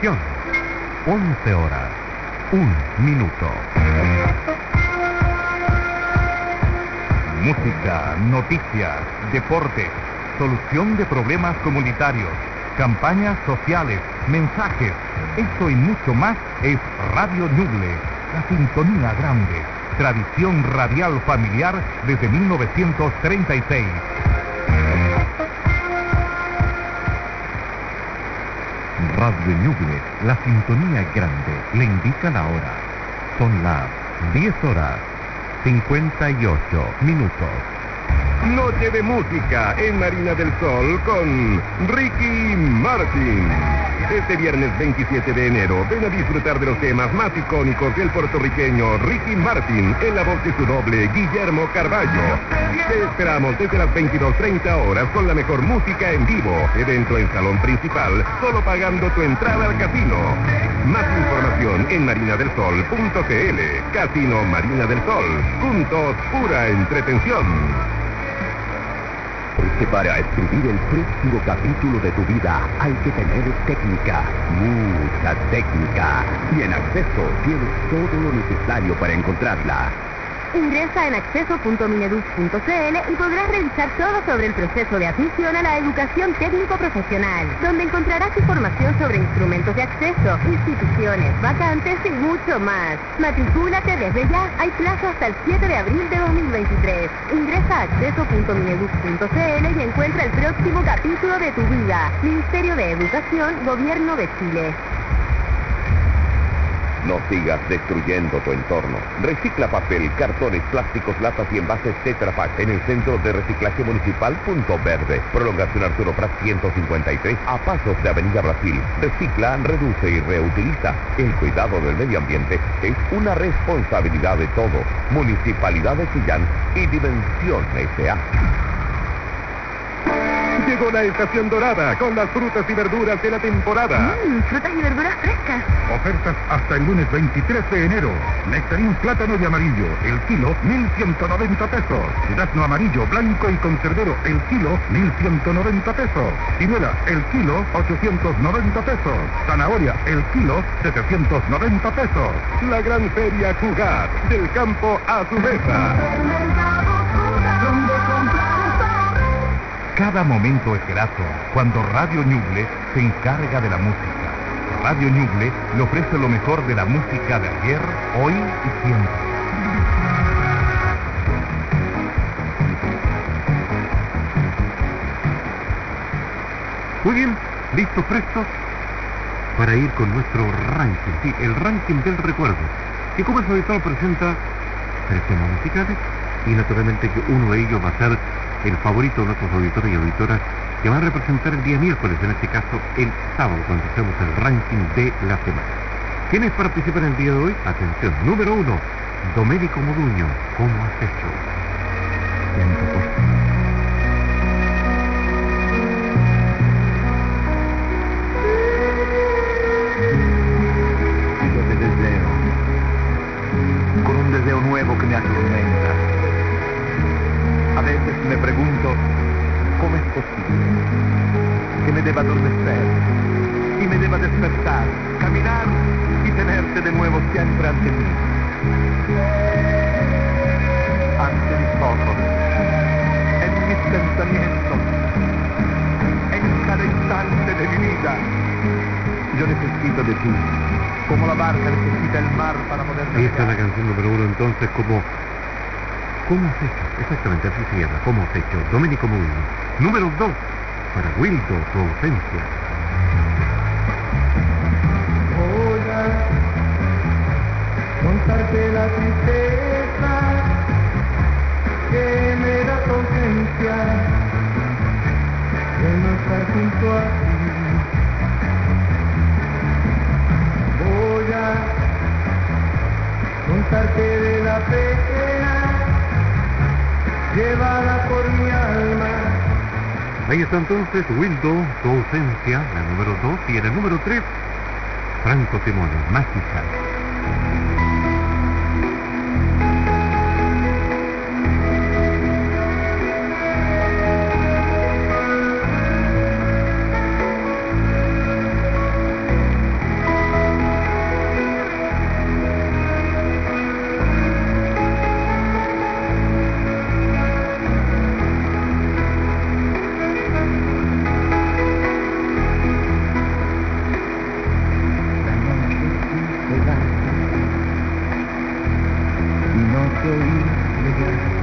Estación 11 horas, 1 minuto. Música, noticias, deportes, solución de problemas comunitarios, campañas sociales, mensajes. Esto y mucho más es Radio Ñuble, la sintonía grande, tradición radial familiar desde 1936. Radio Ñuble, la sintonía grande, le indica la hora. Son las 10 horas, 58 minutos. Noche de música en Marina del Sol con Ricky Martin. Este viernes 27 de enero, ven a disfrutar de los temas más icónicos del puertorriqueño Ricky Martin en la voz de su doble Guillermo Carballo. Te esperamos desde las 22:30 horas con la mejor música en vivo. Evento en salón principal, solo pagando tu entrada al casino. Más información en marinadelsol.cl. Casino Marina del Sol. Juntos, pura entretención. Porque para escribir el próximo capítulo de tu vida hay que tener técnica, mucha técnica. Y en Acceso tienes todo lo necesario para encontrarla. Ingresa en acceso.mineduc.cl y podrás revisar todo sobre el proceso de admisión a la educación técnico-profesional, donde encontrarás información sobre instrumentos de acceso, instituciones, vacantes y mucho más. Matricúlate desde ya, hay plazo hasta el 7 de abril de 2023. Ingresa a acceso.mineduc.cl y encuentra el próximo capítulo de tu vida. Ministerio de Educación, Gobierno de Chile. No sigas destruyendo tu entorno. Recicla papel, cartones, plásticos, latas y envases Tetra Pak en el Centro de Reciclaje Municipal Punto Verde. Prolongación Arturo Prat 153 a pasos de Avenida Brasil. Recicla, reduce y reutiliza. El cuidado del medio ambiente es una responsabilidad de todos. Municipalidad de Chillán y Dimensión S.A. Llegó la estación dorada con las frutas y verduras de la temporada. Frutas y verduras frescas. Ofertas hasta el lunes 23 de enero. Nectarín plátano y amarillo, el kilo, 1.190 pesos. Durazno amarillo, blanco y conservero, el kilo, 1.190 pesos. Ciruela, el kilo, 890 pesos. Zanahoria, el kilo, 790 pesos. La gran feria Jugar, del campo a su mesa. Cada momento es grato cuando Radio Ñuble se encarga de la música. Radio Ñuble le ofrece lo mejor de la música de ayer, hoy y siempre. Muy bien, ¿listos, prestos? Para ir con nuestro ranking, sí, el ranking del recuerdo, que como es habitual presenta 3 temas musicales y naturalmente que uno de ellos va a ser el favorito de nuestros auditores y auditoras que van a representar el día miércoles, en este caso el sábado, cuando hacemos el ranking de la semana. ¿Quiénes participan el día de hoy? Atención, número 1, Domenico Moduño, ¿cómo has hecho? Yo te deseo, con un deseo nuevo que me atormenta. A veces me pregunto, ¿cómo es posible que me deba adormecer y me deba despertar, caminar y tenerte de nuevo siempre ante mí? Ante mis ojos, en mis pensamientos, en cada instante de mi vida. Yo necesito de ti, como la barca necesita el mar para poder Ahí está la navegar. canción número 1 entonces, ¿Cómo has hecho? Exactamente, así se llama, ¿cómo has hecho? Domenico Moduño. Número 2, para Wildo, tu ausencia. Voy a contarte la tristeza que me da tu ausencia, de no estar junto a ti. Voy a contarte de la pena llevada por mi alma. Ahí está entonces Wildo, tu ausencia, la número 2, y en el número 3, Franco Simone, Mágica. que oírle gritar.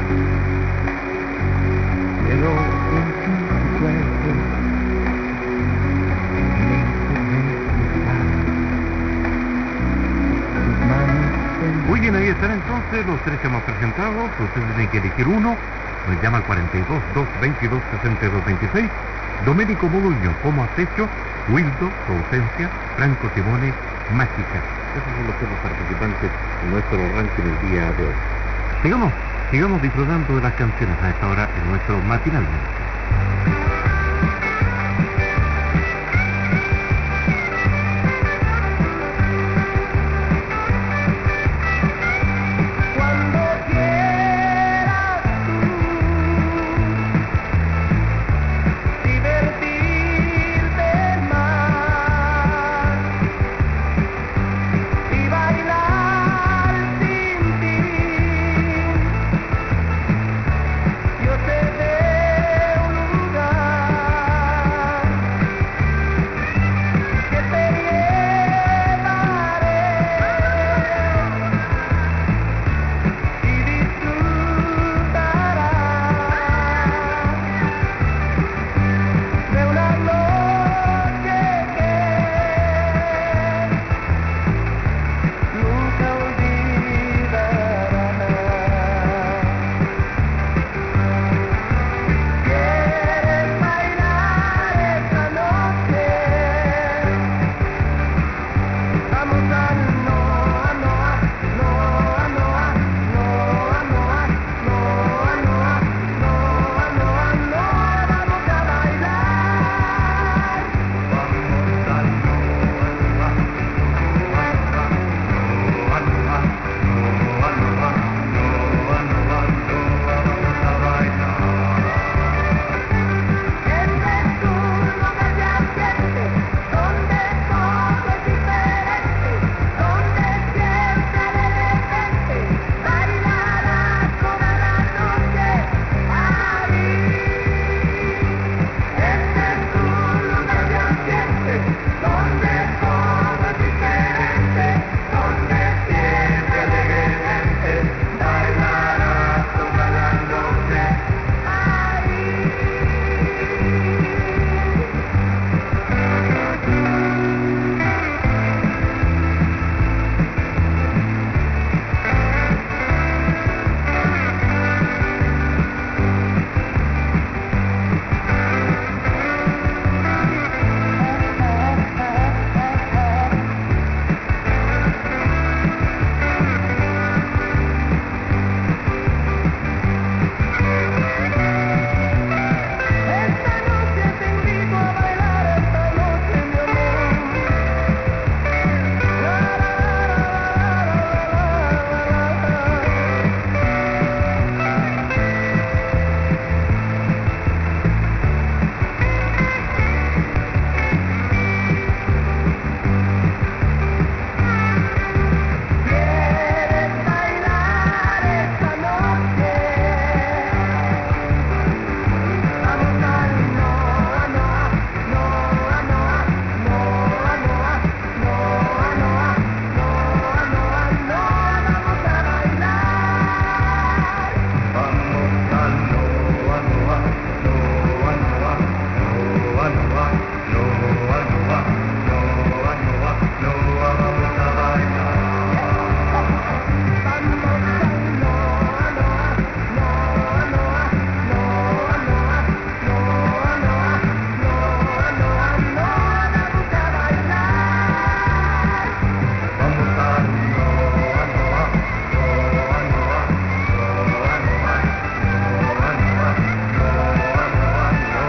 Pero sentí su cuerpo sus manos en Muy bien, ahí están entonces los tres que hemos presentado. Ustedes tienen que elegir uno. Nos llama al 42-222-6226. Domenico Moduño, ¿cómo has hecho? Wildo, tu ausencia. Franco Simone, mágica. Esos son los temas participantes en nuestro ranking el día de hoy. Sigamos disfrutando de las canciones a esta hora en nuestro matinal. Cuando quieras tú divertirte más y bailar sin ti, yo te dé un lugar que te llevaré y disfrutarás de una noche que nunca olvidarás. ¿Quieres bailar esta noche? Vamos a Noa, Noa, Noa, Noa, Noa, Noa, Noa, Noa, Noa, Noa, Noa, vamos a bailar. Vamos a Noa, Noa, Noa, Noa, Noa, Noa, Noa, Noa, vamos a bailar. Este es un lugar de ambiente, donde todo es diferente, donde siempre alegremente bailarás toda la noche ahí. Este es un lugar de ambiente, donde todo es diferente, donde siempre alegremente bailarás toda la noche ahí. Esta noche te invito a bailar, esta noche mi amor. La, la, ¿quieres bailar esta noche? Vamos a Noa, Noa, Noa, Noa, Noa, Noa, Noa, Noa, Noa, Noa, Noa, vamos a bailar. Vamos a Noa, Noa, Noa, Noa, Noa, Noa, Noa, Noa, Noa, Noa, Noa, vamos a bailar. Vamos a Noa, Noa, Noa, Noa, Noa, Noa, Noa, Noa, Noa, Noa, Noa, vamos a bailar. Vamos a Noa, Noa, Noa, Noa, Noa, Noa, Noa, Noa, Noa, Noa,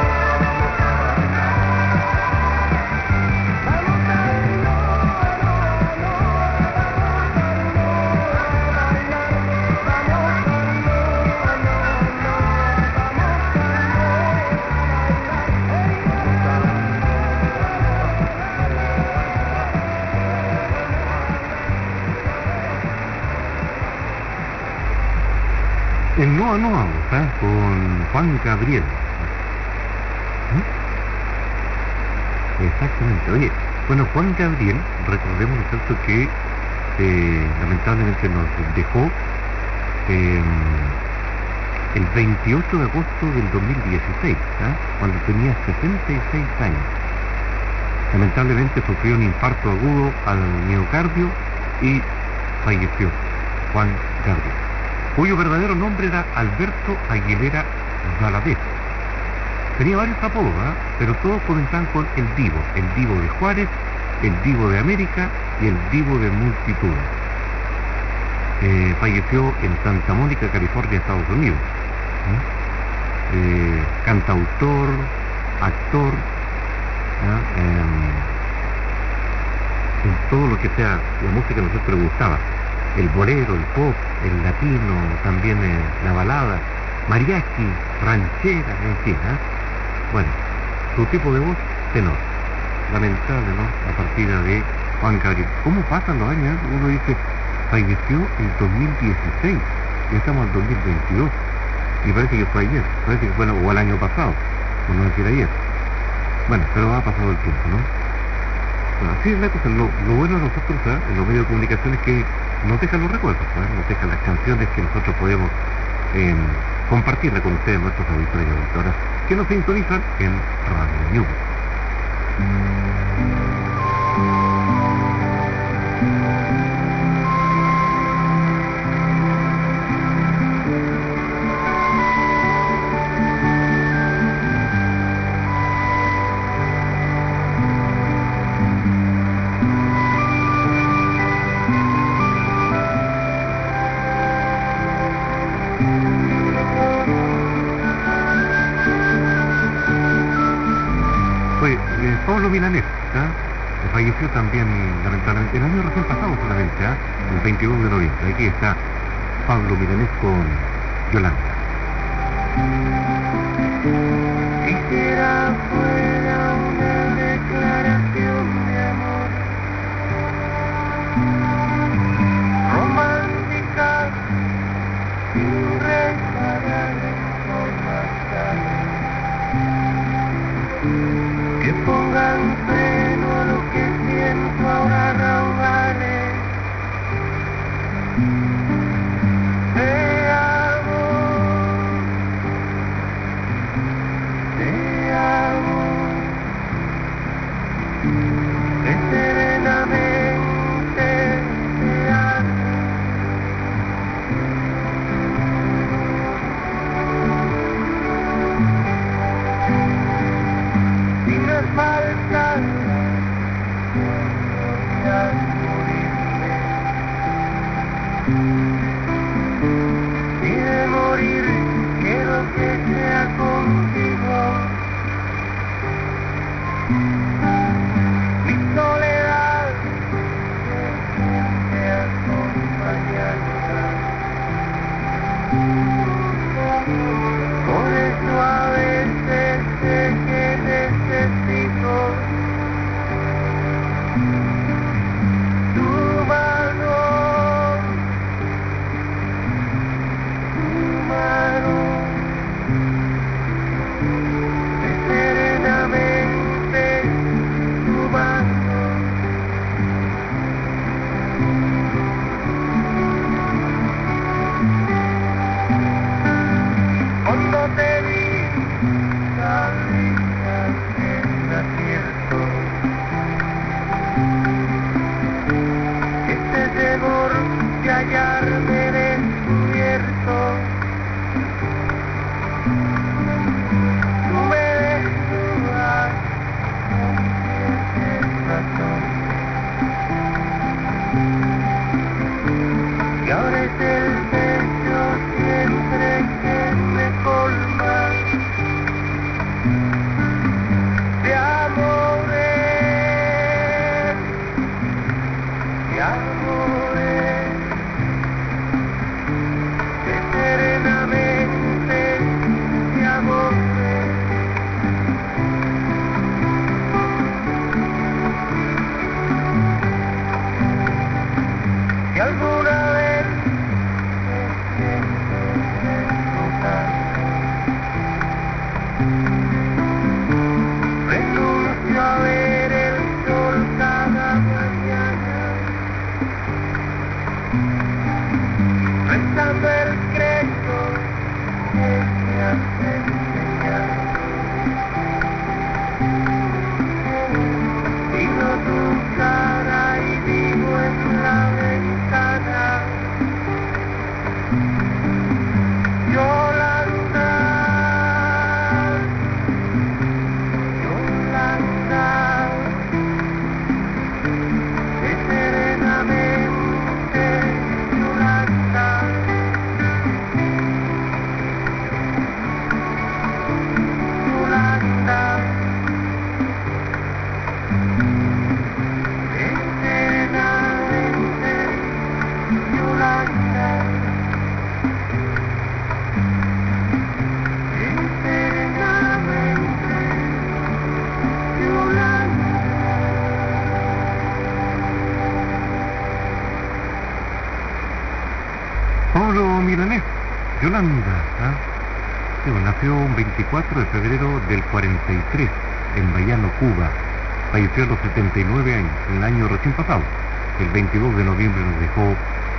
En Noa Noa, ¿está? Con Juan Gabriel. Exactamente. Oye, bueno, Juan Gabriel, recordemos, ¿no es cierto?, que lamentablemente nos dejó el 28 de agosto del 2016, cuando tenía 66 años. Lamentablemente sufrió un infarto agudo al miocardio y falleció. Juan Gabriel, cuyo verdadero nombre era Alberto Aguilera Valadez. Tenía varios apodos, pero todos comenzaban con el Divo de Juárez, el Divo de América y el Divo de Multitudes. Falleció en Santa Mónica, California, Estados Unidos. Cantautor, actor, en todo lo que sea la música que a nosotros le gustaba, el bolero, el pop, el latino, también la balada, mariachi, ranchera, en fin. Bueno, su tipo de voz, tenor. Lamentable, ¿no? La partida de Juan Gabriel. ¿Cómo pasan los años? Uno dice, falleció en 2016, ya estamos en 2022, y parece que fue ayer, parece que fue o el año pasado, por no decir ayer. Bueno, pero ha pasado el tiempo, ¿no? Bueno, así es la cosa. Lo bueno de nosotros, en los medios de comunicación, es que nos dejan los recuerdos, nos dejan las canciones que nosotros podemos compartirla con ustedes, nuestros auditores y auditoras, que nos sintonizan en Radio News. Pablo Milanés, falleció también, lamentablemente, el año recién pasado solamente, el 22 de noviembre. Aquí está Pablo Milanés con Yolanda. Quisiera fuera una declaración de amor romántica, sin reparar por más que pongan freno a lo que siento ahora, raudales de amor, que serenamente te amo. Si me faltan voy a morirme, y de morir quiero que sea contigo. Mi soledad se siente acompañada, por eso a veces sé que necesito tu mano, que serenamente tu mano. Cuando te vi tan linda en acierto, este temor de hallarme descubierto, tú me desnudas con tienes razón, y abres el pecho siempre que me colmas de amores, que serenamente de amores. Si alguna vez me siento desbordado, renuncio a ver el sol cada mañana, rezando buscando el crédito que me has enseñado. Miro tu cara y digo en la ventana, Yolanda, Yolanda, que serenamente, Yolanda, Yolanda, que serenamente, Yolanda. Pablo Milanés, Yolanda, ¿ah? Sí, bueno, nació un 24 de febrero del 43 en Bayano, Cuba. Falleció a los 79 años, en el año recién pasado. El 22 de noviembre nos dejó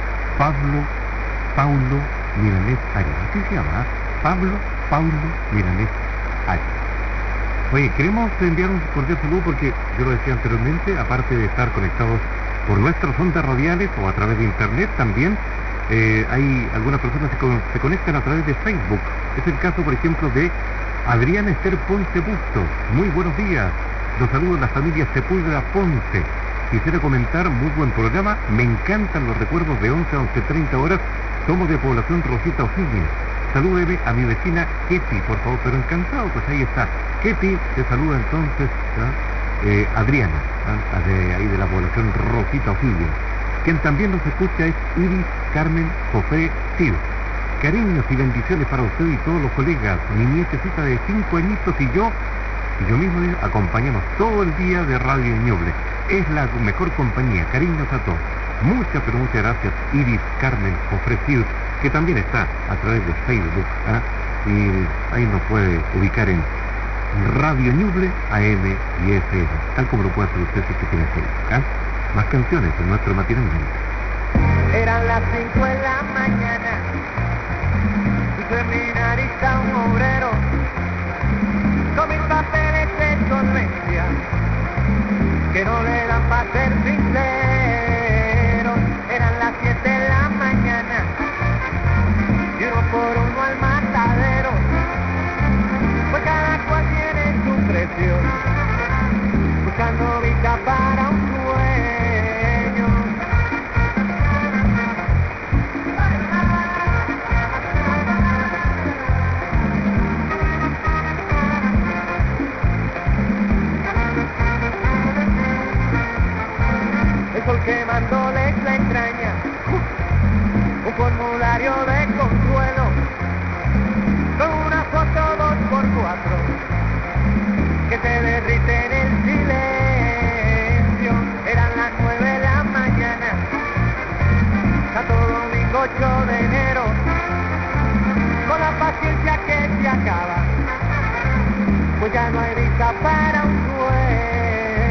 Paulo Milanés Arias. Así se llama, Paulo Milanés Arias. Oye, queremos enviar un cordial saludo porque yo lo decía anteriormente, aparte de estar conectados por nuestras ondas radiales o a través de internet, también hay algunas personas que se conectan a través de Facebook. Es el caso, por ejemplo, de Adriana Esther Ponce Bustos. Muy buenos días. Los saludos a la familia Sepúlveda Ponce. Quisiera comentar, muy buen programa. Me encantan los recuerdos de 11 a 11:30 horas. Somos de población Rosita O'Higgins. Salúdeme a mi vecina Ketty, por favor. Pero encantado, pues ahí está. Ketty, te saluda entonces Adriana, de ahí de la población Rosita O'Higgins. Quien también nos escucha es Iris Carmen Jofré Cid. Cariños y bendiciones para usted y todos los colegas. Mi nietecita de 5 añitos y yo mismo acompañamos todo el día de Radio Ñuble. Es la mejor compañía. Cariños a todos. Muchas, pero muchas gracias, Iris Carmen Jofré Cid, que también está a través de Facebook. Y ahí nos puede ubicar en Radio Ñuble, AM y FM, tal como lo puede hacer usted si tiene Facebook. Más canciones en nuestro matinal. Eran las 5 de la mañana y seminarista un obrero con mis papeles de solvencia que no le dan para ser sincero. Eran las 7 de la mañana y uno por uno al matadero, pues cada cual tiene su precio, buscando vida para un sueño. El sol quemándoles la entraña, un formulario de consuelo, con una foto 2x4 que se derrite en el silencio. Eran las 9 de la mañana, Santo Domingo 8 de enero, con la paciencia que se acaba, pues ya no hay vista para un sueño.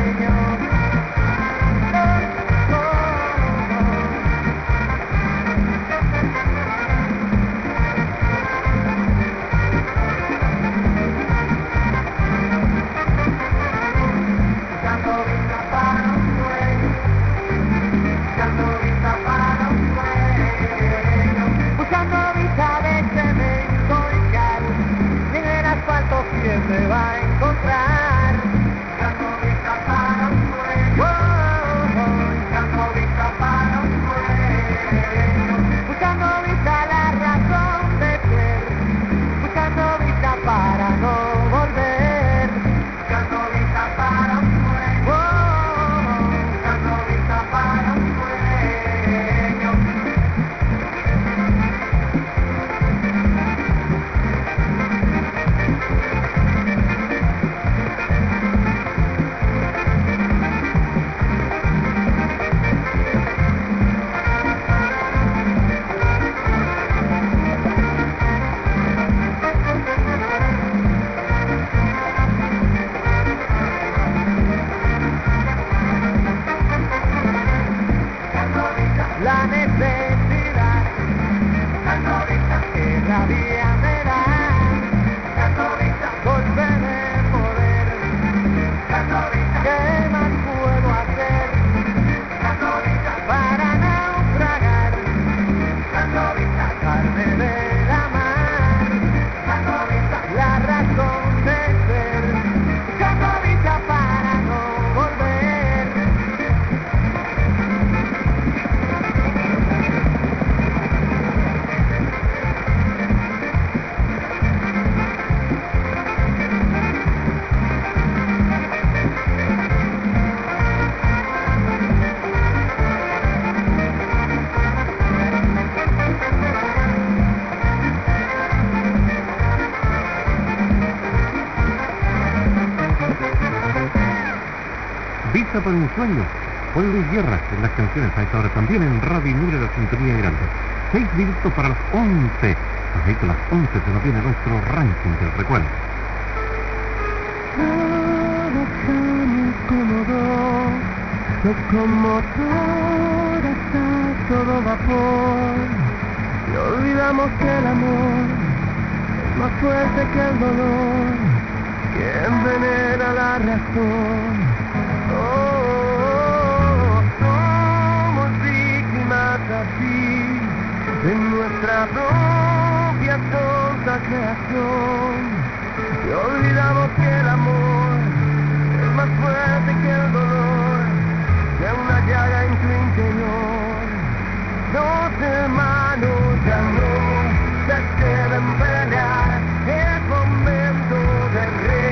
¿Quién me va a encontrar? Buscando vista para un sueño. Buscando vista para un sueño. Buscando vista la razón de ser. Buscando vista para no volver. Buscando vista para un sueño. Buscando vista para un sueño. La necesidad día me dan volver a poder. ¿Qué más puedo hacer para naufragar? Dejarme de la mar, la razón de ser. Catovita para no volver. Visa para un sueño, Juan Luis Guerra en las canciones a esta hora también en Radio Libre de la Sintonía Grande. 6 minutos para las 11. Así las 11 se nos viene nuestro ranking del recuerdo. Todo tan cómodo, locomotor está todo vapor. Y olvidamos que el amor es más fuerte que el dolor, que envenena la razón. Somos víctimas así de nuestra propia tonta creación. Y olvidamos que el amor es más fuerte que el dolor, que una llaga en tu interior. Dos hermanos ya no se deben pelear, es momento de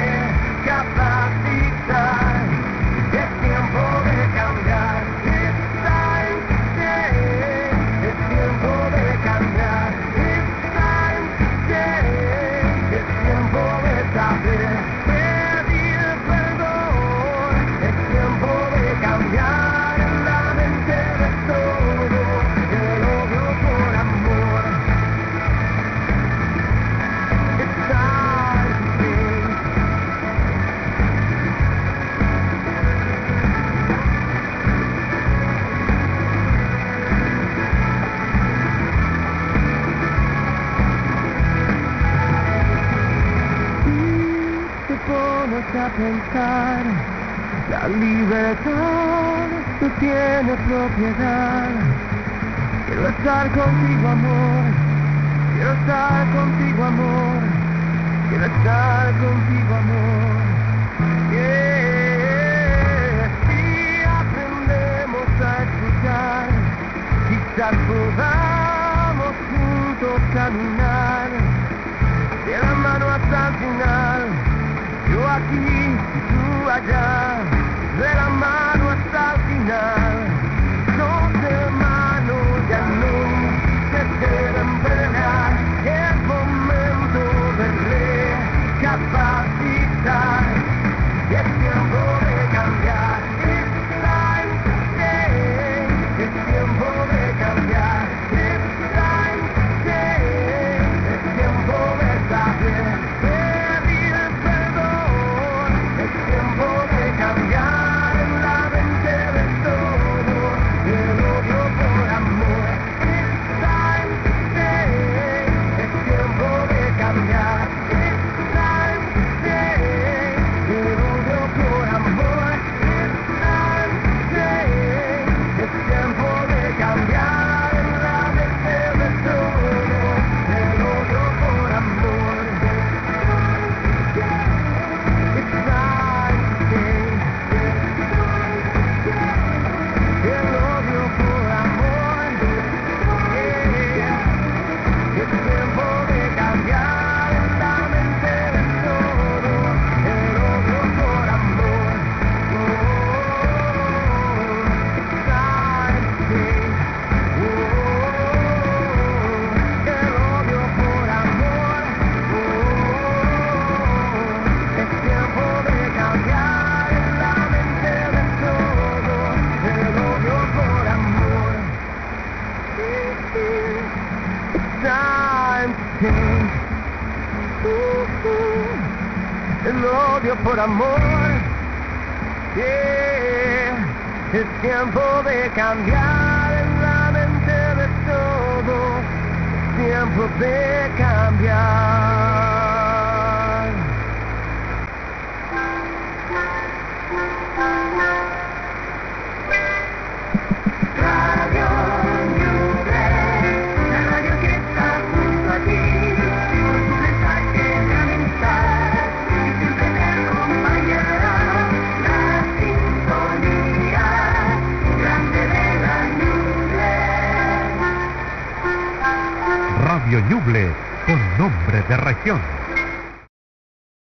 recapacitar. Es tiempo de cambiar, it's time to change. Es tiempo de cambiar, it's time to change. Es tiempo de saber pedir perdón. Es tiempo de cambiar en la mente de todo el odio por amor. It's time to change. Si te pones a pensar, la libertad no tiene propiedad. Quiero estar contigo, amor. Quiero estar contigo, amor. Quiero estar contigo, amor. Yeah. Si aprendemos a escuchar, quizás podamos juntos caminar de la mano hasta el final. Yo aquí y tú allá, de la mano hasta el final. Dos hermanos ya no se deben pelear, es momento de recapacitar. Es tiempo de cambiar, it's time to change. Es tiempo de cambiar, it's time to change. Es tiempo de saber pedir perdón. Es tiempo de cambiar en la mente de todo el odio por amor. It's time to change. Es tiempo de cambiar, it's time to change. El odio por amor. It's time to change. Es tiempo de cambiar en la mente de todo el odio por amor. It's time to change. El odio por amor. Yeah. Es tiempo de cambiar en la mente de todo el odio por amor. It's time to change. El odio por amor. Es tiempo de cambiar en la mente de todo el odio por amor. It's time to change. El odio por amor. Yeah. Es tiempo de cambiar en la mente de todo. Es tiempo de cambiar. Radio Ñuble, con nombre de región.